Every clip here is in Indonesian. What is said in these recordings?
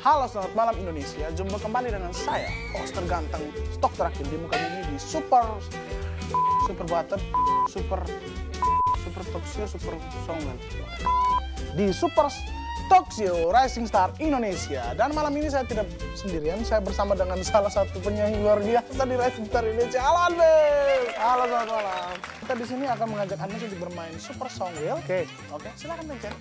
Halo, selamat malam Indonesia. Jumpa kembali dengan saya, host terganteng stok terakhir di muka bumi di Super Butter, Super Talk Show, Super Songman. Di Super Talk Show Rising Star Indonesia. Dan malam ini saya tidak sendirian, saya bersama dengan salah satu penyanyi luar biasa di Rising Star Indonesia. Halo Anmes. Halo, selamat malam. Kita di sini akan mengajak Anmes untuk bermain Super Song Wheel. Oke, silakan pencet.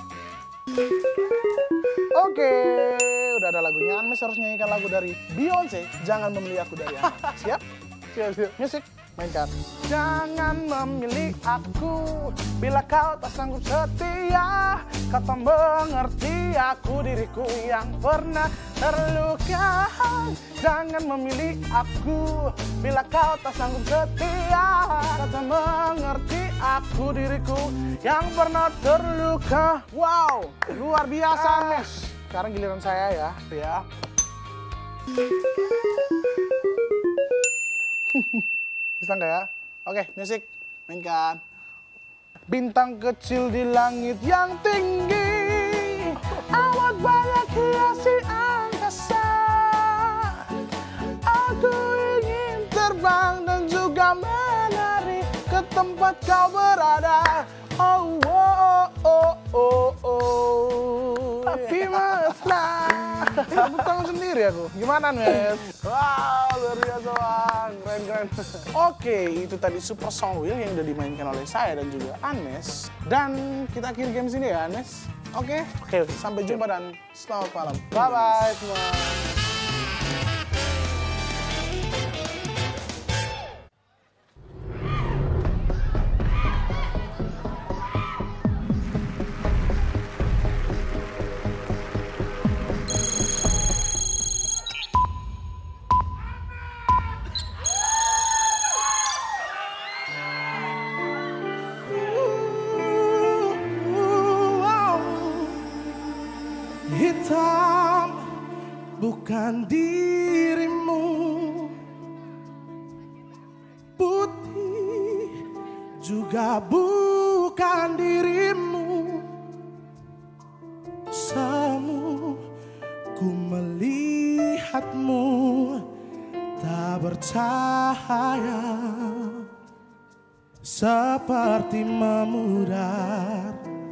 Oke, udah ada lagunya. Anmes harus nyanyikan lagu dari Beyonce, Jangan Memilih Aku Dari Anda. Siap? Siap. Musik, mainkan. Jangan memilih aku bila kau tak sanggup setia. Kau tak mengerti aku, diriku yang pernah terluka. Jangan memilih aku bila kau tak sanggup setia. Kau tak mengerti aku, diriku yang pernah terluka. Wow, luar biasa Anmes. Sekarang giliran saya ya. Bisa nggak ya? Oke, musik, mainkan. Bintang kecil di langit yang tinggi, awan banyak hiasi angkasa. Aku ingin terbang dan juga menari ke tempat kau berada. Oh, oh, oh, oh, oh. Tapi mesra. Tepuk tangan sendiri aku. Gimana, Mes? Wow, luar biasa, Bang. Keren. Oke, itu tadi Super Song Wheel yang udah dimainkan oleh saya dan juga Anmes. Dan kita akhiri game sini ya, Anmes. Oke, sampai jumpa dan selamat malam. Bye-bye semua. Hitam bukan dirimu, putih juga bukan dirimu. Semu ku melihatmu tak bercahaya, seperti memudar.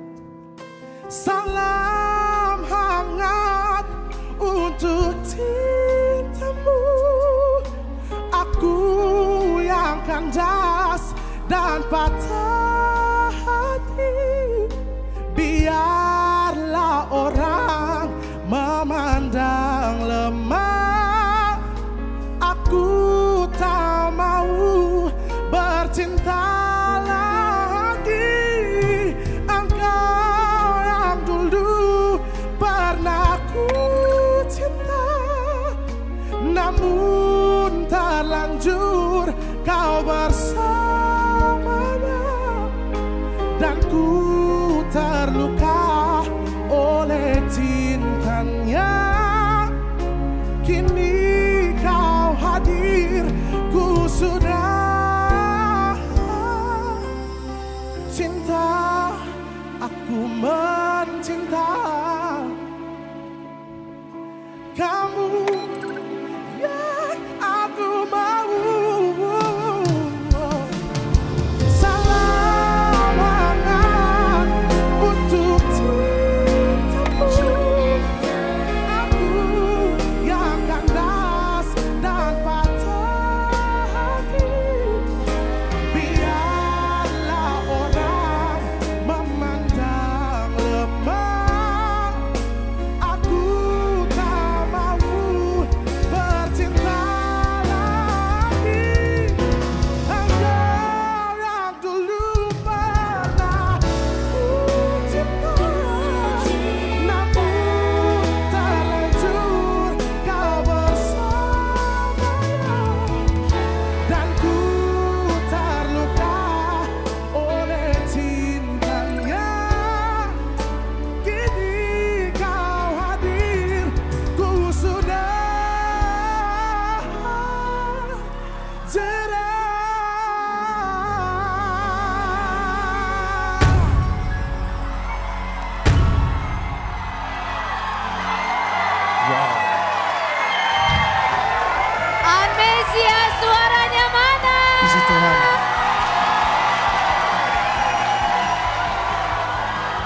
Salam hangat untuk cintamu. Aku yang kandas dan patah hati. Biarlah orang memandang lemah. Aku tak mau bercinta lagi. Engkau yang dulu pernah ku cinta, namun terlanjur kau bersamanya. Dan ku terluka oleh cintanya. Kini kau hadir, ku sudah cinta. Aku mencinta kamu yang aku mau.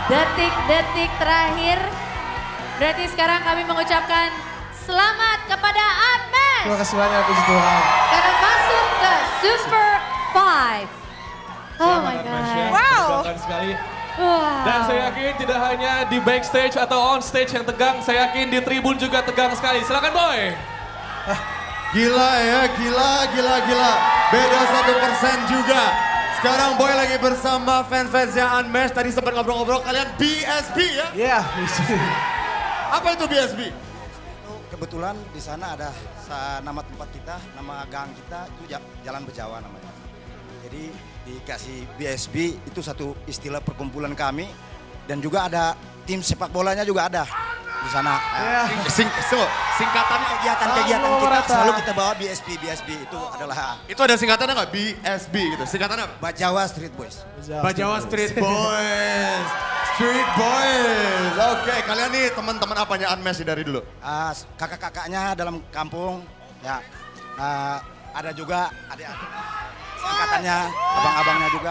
Detik-detik terakhir. Berarti sekarang kami mengucapkan selamat kepada Unmesh. Terima kasih banyak puji Tuhan. Karena masuk ke Super 5. Oh my God. Wow. Sekali. Wow. Dan saya yakin tidak hanya di backstage atau on stage yang tegang, saya yakin di tribun juga tegang sekali. Silakan Boy. Gila ya, gila. Beda 1% juga. Sekarang Boy lagi bersama fans-fansnya Unmesh. Tadi sempat ngobrol-ngobrol, kalian BSB ya? Iya. Apa itu BSB? Kebetulan di sana ada nama tempat kita, nama gang kita itu Jalan Bejawa namanya. Jadi dikasih BSB itu satu istilah perkumpulan kami dan juga ada tim sepak bolanya juga ada di sana. Singkatannya Kegiatan-kegiatan kita selalu kita bawa BSB itu adalah itu ada singkatannya nggak? BSB gitu. Singkatannya apa? Bajawa Street Boys. Bajawa Street Boys. Street Boys. Oke, kalian nih teman-teman apanya Unmesh dari dulu? Kakak-kakaknya dalam kampung ya. Ada juga adik-adik singkatannya, abang-abangnya juga.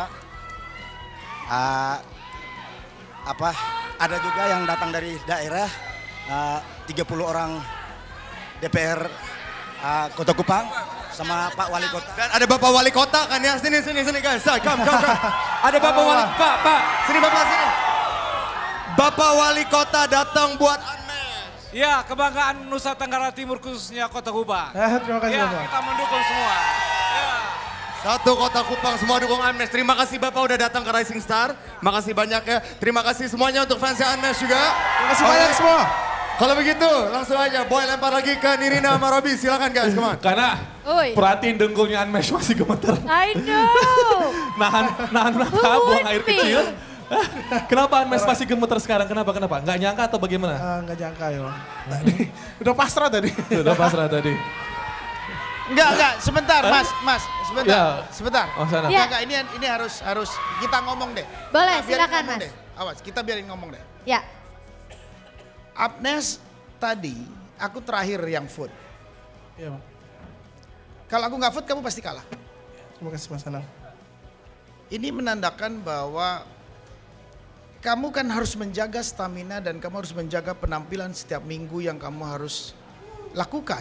Ada juga yang datang dari daerah 30 orang DPR Kota Kupang sama Pak Wali Kota. Dan ada Bapak Wali Kota kan ya, sini guys. Come. Ada Bapak Wali, Pak, sini Bapak sini. Bapak Wali Kota datang buat Unmesh. Ya, kebanggaan Nusa Tenggara Timur khususnya Kota Kupang. Terima kasih Ya, Bapak. kita mendukung semua. Ya. Satu Kota Kupang semua dukung Unmesh. Terima kasih Bapak udah datang ke Rising Star. Makasih banyak ya. Terima kasih semuanya untuk fansnya Unmesh juga. Terima kasih banyak semua. Kalau begitu langsung aja Boy lempar lagi ke Nirina sama Robby. Silakan guys, come on. Karena perhatiin dengkulnya Unmesh masih gemeter. I know. nahan buang air kecil. Kenapa Unmesh masih gemeter sekarang? Kenapa? Nggak nyangka atau bagaimana? Nggak nyangka ya. Udah pasrah tadi. Sudah pasrah tadi. Enggak, sebentar Mas, sebentar. Oh, sana. Ya. Enggak, ini harus kita ngomong deh. Boleh, Biarin silakan ngomong Mas. deh. Awas, kita biarin ngomong deh. Ya. Unmesh tadi, aku terakhir yang vote. Iya Bang. Kalau aku nggak vote, kamu pasti kalah. Terima kasih Mas Anang. Ini menandakan bahwa kamu kan harus menjaga stamina dan kamu harus menjaga penampilan setiap minggu yang kamu harus lakukan.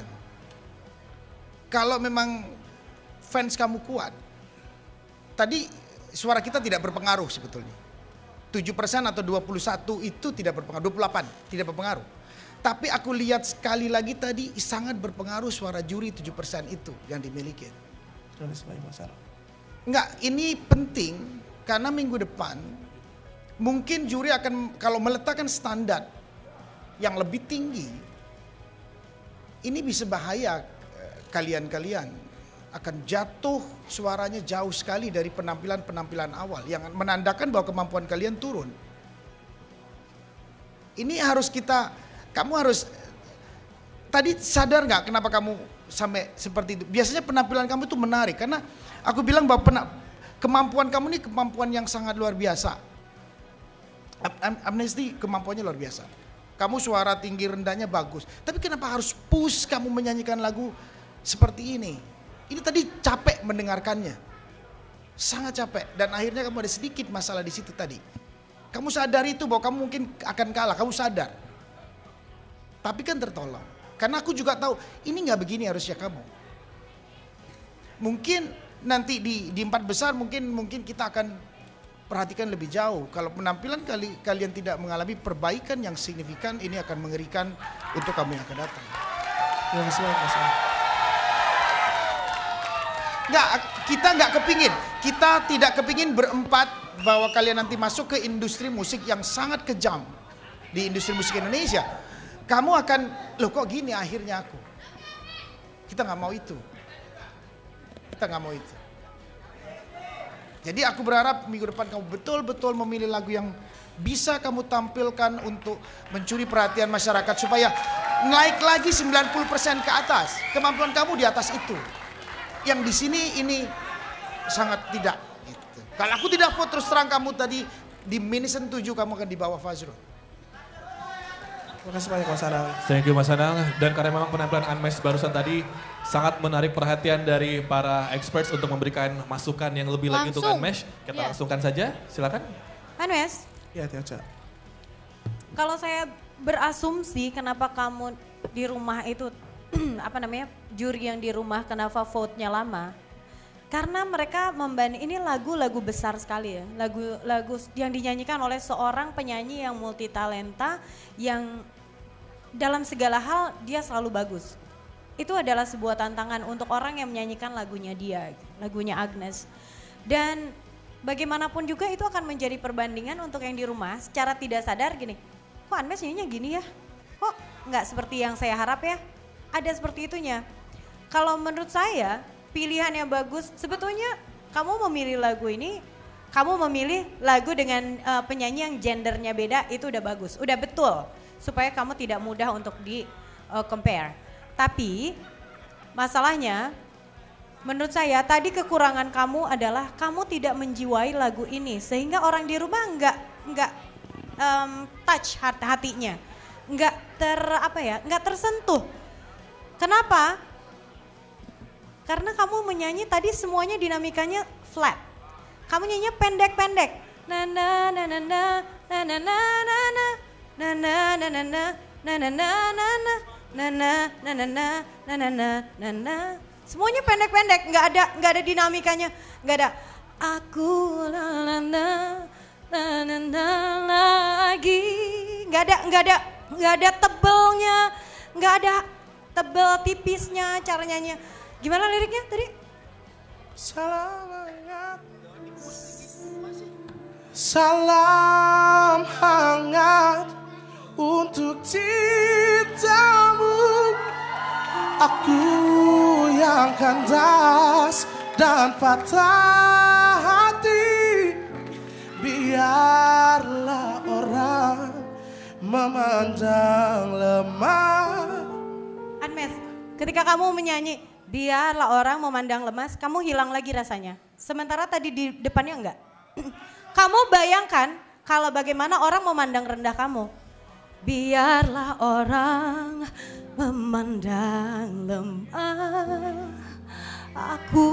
Kalau memang fans kamu kuat, tadi suara kita tidak berpengaruh sebetulnya. 7% atau 21 itu tidak berpengaruh, 28 tidak berpengaruh. Tapi aku lihat sekali lagi tadi sangat berpengaruh suara juri 7% itu yang dimiliki. Terima kasih banyak Mas Anang. Enggak, ini penting karena minggu depan mungkin juri akan kalau meletakkan standar yang lebih tinggi, ini bisa bahaya kalian akan jatuh suaranya jauh sekali dari penampilan-penampilan awal yang menandakan bahwa kemampuan kalian turun. Ini harus kamu harus, tadi sadar nggak kenapa kamu sampai seperti itu? Biasanya penampilan kamu itu menarik karena aku bilang bahwa kemampuan kamu ini kemampuan yang sangat luar biasa. Amnesty kemampuannya luar biasa. Kamu suara tinggi rendahnya bagus. Tapi kenapa harus push kamu menyanyikan lagu seperti ini? Ini tadi capek mendengarkannya. Sangat capek. Dan akhirnya kamu ada sedikit masalah di situ tadi. Kamu sadar itu bahwa kamu mungkin akan kalah. Kamu sadar. Tapi kan tertolong. Karena aku juga tahu ini nggak begini harusnya kamu. Mungkin nanti di 4 besar mungkin kita akan perhatikan lebih jauh. Kalau penampilan kalian tidak mengalami perbaikan yang signifikan, ini akan mengerikan untuk kamu yang akan datang. Terima kasih banyak Mas Anang. Nggak, kita nggak kepingin. Kita tidak kepingin berempat bahwa kalian nanti masuk ke industri musik yang sangat kejam. Di industri musik Indonesia. Kamu akan, loh kok gini akhirnya aku. Kita nggak mau itu. Kita nggak mau itu. Jadi aku berharap minggu depan kamu betul-betul memilih lagu yang bisa kamu tampilkan untuk mencuri perhatian masyarakat supaya naik lagi 90% ke atas. Kemampuan kamu di atas itu. Yang di sini ini sangat tidak. Gitu. Kalau aku tidak vote terus terang kamu tadi di -7 kamu akan di bawah Fazrul. Terima kasih banyak Mas Anang. Thank you Mas Anang. Dan karena memang penampilan Unmesh barusan tadi sangat menarik perhatian dari para experts untuk memberikan masukan yang lebih lagi untuk Unmesh. Kita langsungkan saja, silakan. Unmesh. Iya Tiocha. Kalau saya berasumsi kenapa kamu di rumah itu, juri yang di rumah kenapa vote-nya lama. Karena mereka ini lagu-lagu besar sekali ya. Lagu yang dinyanyikan oleh seorang penyanyi yang multitalenta, yang dalam segala hal dia selalu bagus. Itu adalah sebuah tantangan untuk orang yang menyanyikan lagunya dia, lagunya Agnes. Dan bagaimanapun juga itu akan menjadi perbandingan untuk yang di rumah secara tidak sadar gini, kok Agnes nyanyinya gini ya? Kok nggak seperti yang saya harap ya? Ada seperti itunya. Kalau menurut saya pilihan yang bagus, sebetulnya kamu memilih lagu ini, kamu memilih lagu dengan penyanyi yang gendernya beda, itu udah bagus, udah betul. Supaya kamu tidak mudah untuk compare. Tapi masalahnya menurut saya tadi kekurangan kamu adalah kamu tidak menjiwai lagu ini. Sehingga orang di rumah nggak touch hatinya. Nggak tersentuh. Kenapa? Karena kamu menyanyi tadi semuanya dinamikanya flat. Kamu nyanyinya pendek-pendek. Na na na na na na na na na na na na na na na na na na na na. Semuanya pendek-pendek, nggak ada dinamikanya, nggak ada. Aku la lagi, nggak ada tebelnya, nggak ada tebel tipisnya cara nyanyinya. Gimana liriknya tadi? Salam hangat untuk cintamu, aku yang kandas dan patah hati. Biarlah orang memandang lemah. Agnes, ketika kamu menyanyi biarlah orang memandang lemas, kamu hilang lagi rasanya. Sementara tadi di depannya enggak. Kamu bayangkan kalau bagaimana orang memandang rendah kamu. Biarlah orang memandang lemah, aku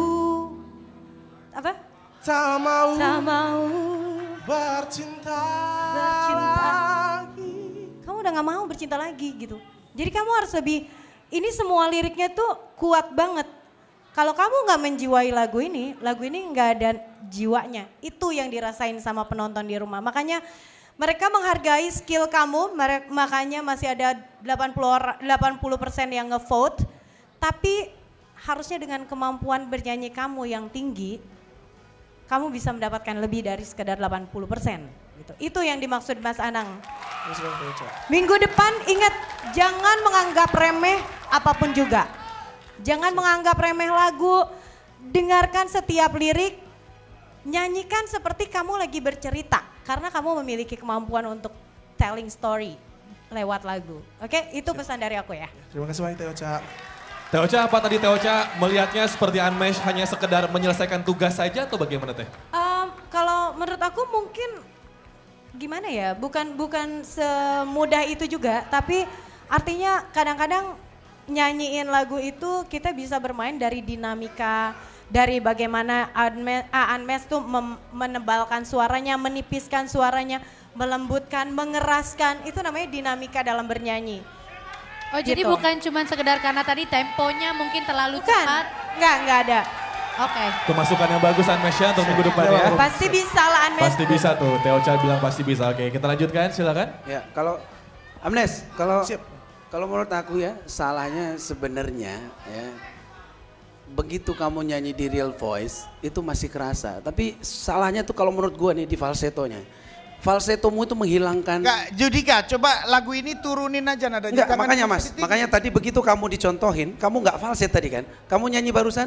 tak mau bercinta lagi. Kamu udah gak mau bercinta lagi gitu. Jadi kamu harus lebih, ini semua liriknya tuh kuat banget. Kalau kamu gak menjiwai lagu ini gak ada jiwanya. Itu yang dirasain sama penonton di rumah. Makanya mereka menghargai skill kamu, makanya masih ada 80% yang ngevote. Tapi harusnya dengan kemampuan bernyanyi kamu yang tinggi, kamu bisa mendapatkan lebih dari sekedar 80%. Gitu. Itu yang dimaksud Mas Anang. Minggu depan ingat, jangan menganggap remeh apapun juga. Jangan menganggap remeh lagu, dengarkan setiap lirik, nyanyikan seperti kamu lagi bercerita. Karena kamu memiliki kemampuan untuk telling story lewat lagu. Oke, itu pesan dari aku ya. Terima kasih banyak Teh Ocha. Teh Ocha, apa tadi Teh Ocha melihatnya seperti Unmesh hanya sekedar menyelesaikan tugas saja atau bagaimana Teh? Kalau menurut aku mungkin gimana ya, bukan semudah itu juga. Tapi artinya kadang-kadang nyanyiin lagu itu kita bisa bermain dari dinamika, dari bagaimana Unmesh tuh menebalkan suaranya, menipiskan suaranya, melembutkan, mengeraskan. Itu namanya dinamika dalam bernyanyi. Oh gitu. Jadi bukan cuma sekedar karena tadi temponya mungkin terlalu cepat? Enggak ada. Oke. Itu masukan yang bagus Unmesh ya untuk minggu depan ya. Pasti bisa lah Unmesh. Pasti bisa tuh, Teh Ocha bilang pasti bisa. Oke, kita lanjutkan silakan. Ya, kalau Unmesh, kalau menurut aku ya, salahnya sebenarnya ya, begitu kamu nyanyi di real voice itu masih kerasa. Tapi salahnya tuh kalau menurut gue nih di falsetonya. Falsetomu itu menghilangkan. Enggak, Judika, coba lagu ini turunin aja nadanya. Enggak, makanya Mas, makanya tadi begitu kamu dicontohin, kamu enggak falset tadi kan. Kamu nyanyi barusan,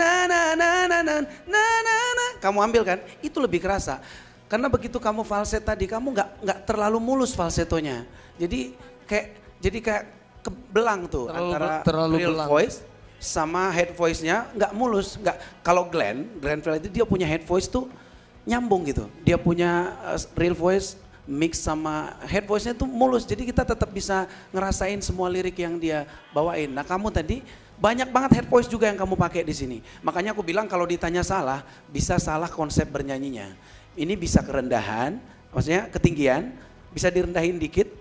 kamu ambil kan, itu lebih kerasa. Karena begitu kamu falset tadi, kamu enggak terlalu mulus falsetonya. Jadi kayak kebelang tuh terlalu real belang. voice sama head voice-nya enggak mulus. Enggak, kalau Glenn Fredly itu dia punya head voice tuh nyambung gitu. Dia punya real voice mix sama head voice-nya tuh mulus. Jadi kita tetap bisa ngerasain semua lirik yang dia bawain. Nah, kamu tadi banyak banget head voice juga yang kamu pakai di sini. Makanya aku bilang kalau ditanya salah, bisa salah konsep bernyanyinya. Ini bisa kerendahan, maksudnya ketinggian, bisa direndahin dikit.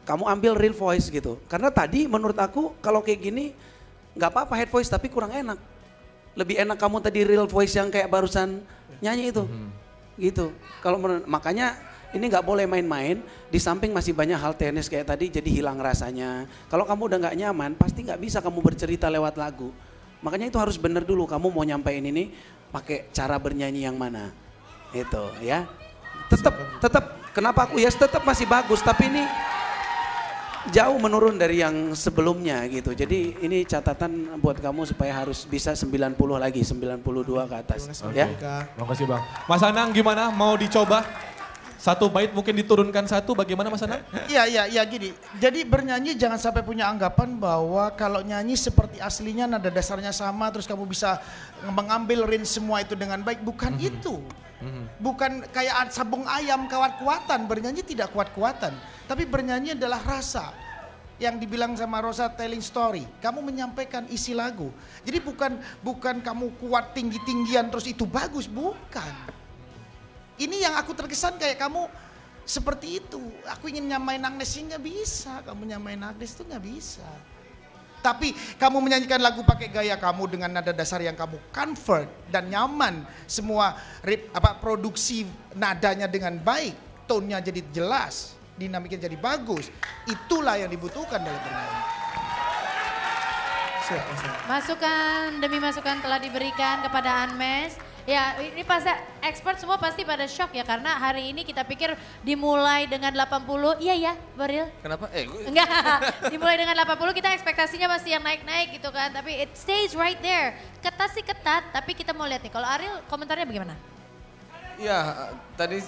kamu ambil real voice gitu. Karena tadi menurut aku kalau kayak gini nggak apa-apa head voice tapi kurang enak. Lebih enak kamu tadi real voice yang kayak barusan nyanyi itu. Gitu. Kalau makanya ini nggak boleh main-main, di samping masih banyak hal teknis kayak tadi jadi hilang rasanya. Kalau kamu udah nggak nyaman pasti nggak bisa kamu bercerita lewat lagu. Makanya itu harus bener dulu kamu mau nyampein ini pakai cara bernyanyi yang mana. Itu ya. Tetap kenapa aku tetap masih bagus tapi ini jauh menurun dari yang sebelumnya gitu. Jadi ini catatan buat kamu supaya harus bisa 90 lagi, 92 ke atas. Ya. Terima kasih Bang. Mas Anang gimana? Mau dicoba? Satu bait mungkin diturunkan satu, bagaimana Mas Anang? Iya gini. Jadi bernyanyi jangan sampai punya anggapan bahwa kalau nyanyi seperti aslinya nada dasarnya sama terus kamu bisa mengambil range semua itu dengan baik. Bukan itu. Bukan kayak sabung ayam kuat-kuatan, bernyanyi tidak kuat-kuatan. Tapi bernyanyi adalah rasa. Yang dibilang sama Rosa telling story. Kamu menyampaikan isi lagu. Jadi bukan kamu kuat tinggi-tinggian terus itu bagus, bukan. Ini yang aku terkesan kayak kamu seperti itu. Aku ingin nyamain Agnes sih nggak bisa. Kamu nyamain Agnes itu nggak bisa. Tapi kamu menyanyikan lagu pakai gaya kamu dengan nada dasar yang kamu convert dan nyaman. Semua produksi nadanya dengan baik. Tone-nya jadi jelas. Dinamiknya jadi bagus. Itulah yang dibutuhkan dalam bernyanyi. Masukan demi masukan telah diberikan kepada Anmes. Ya ini pasti expert semua pasti pada shock ya karena hari ini kita pikir dimulai dengan 80, iya ya Boril? Kenapa? Enggak, dimulai dengan 80 kita ekspektasinya masih yang naik-naik gitu kan. Tapi it stays right there. Ketat sih ketat tapi kita mau lihat nih. Kalau Ariel komentarnya bagaimana? Ya tadi...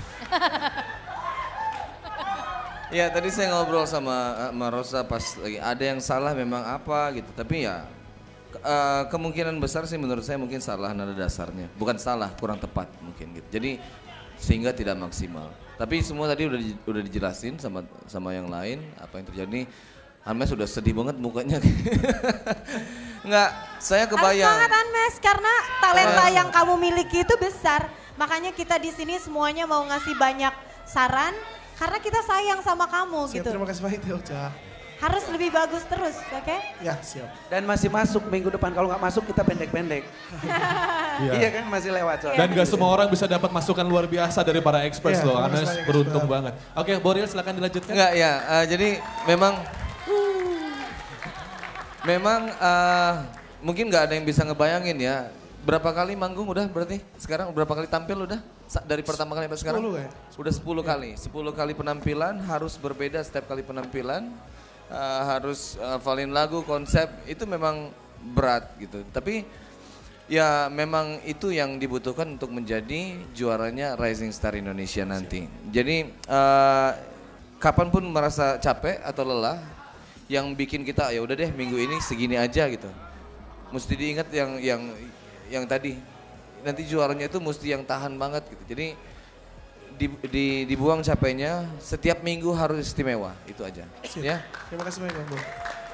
Ya tadi saya ngobrol sama Rosa pas lagi ada yang salah memang apa gitu. Tapi ya kemungkinan besar sih menurut saya mungkin salah nada dasarnya. Bukan salah, kurang tepat mungkin gitu. Jadi sehingga tidak maksimal. Tapi semua tadi udah dijelasin sama yang lain apa yang terjadi. Anmes sudah sedih banget mukanya. Enggak, saya kebayang. Harus semangat Anmes karena talenta yang kamu miliki itu besar. Makanya kita di sini semuanya mau ngasih banyak saran karena kita sayang sama kamu gitu. Terima kasih banyak ya Ocha. Harus lebih bagus terus, oke? Ya siap. Dan masih masuk minggu depan, kalau nggak masuk kita pendek-pendek. Iya kan masih lewat soalnya. Dan gak semua orang bisa dapat masukan luar biasa dari para experts loh, Anmes beruntung banget. Oke Boril silakan dilanjutkan. Enggak ya, jadi memang mungkin nggak ada yang bisa ngebayangin ya. Berapa kali manggung udah berarti? Sekarang berapa kali tampil udah? Dari pertama kali sampai sekarang? 10 ya? Udah 10 kali. 10 kali penampilan harus berbeda setiap kali penampilan. Harus hafalin lagu, konsep itu memang berat gitu. Tapi ya memang itu yang dibutuhkan untuk menjadi juaranya Rising Star Indonesia nanti. Jadi kapanpun merasa capek atau lelah, yang bikin kita ya udah deh minggu ini segini aja gitu. Mesti diingat yang tadi nanti juaranya itu mesti yang tahan banget gitu. Jadi dibuang capeknya, setiap minggu harus istimewa, itu aja. Ya. Terima kasih banyak Bu.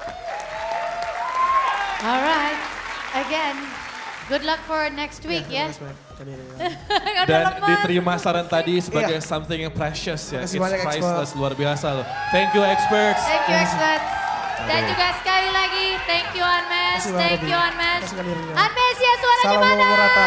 Alright, again, good luck for next week ya. Dan diterima saran tadi sebagai something yang precious ya. It's priceless, luar biasa loh. Thank you experts. Thank you experts. Dan juga sekali lagi, thank you Anmes, thank you Anmes. Anmes ya suaranya mana?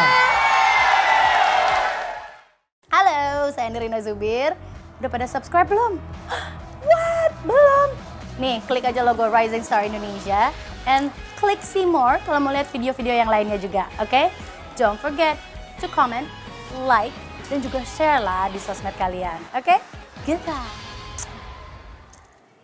Halo, saya Nirina Zubir. Udah pada subscribe belum? What? Belum? Nih, klik aja logo Rising Star Indonesia and klik see more kalau mau lihat video-video yang lainnya juga, oke? Don't forget to comment, like, dan juga share lah di sosmed kalian, oke? Goodbye.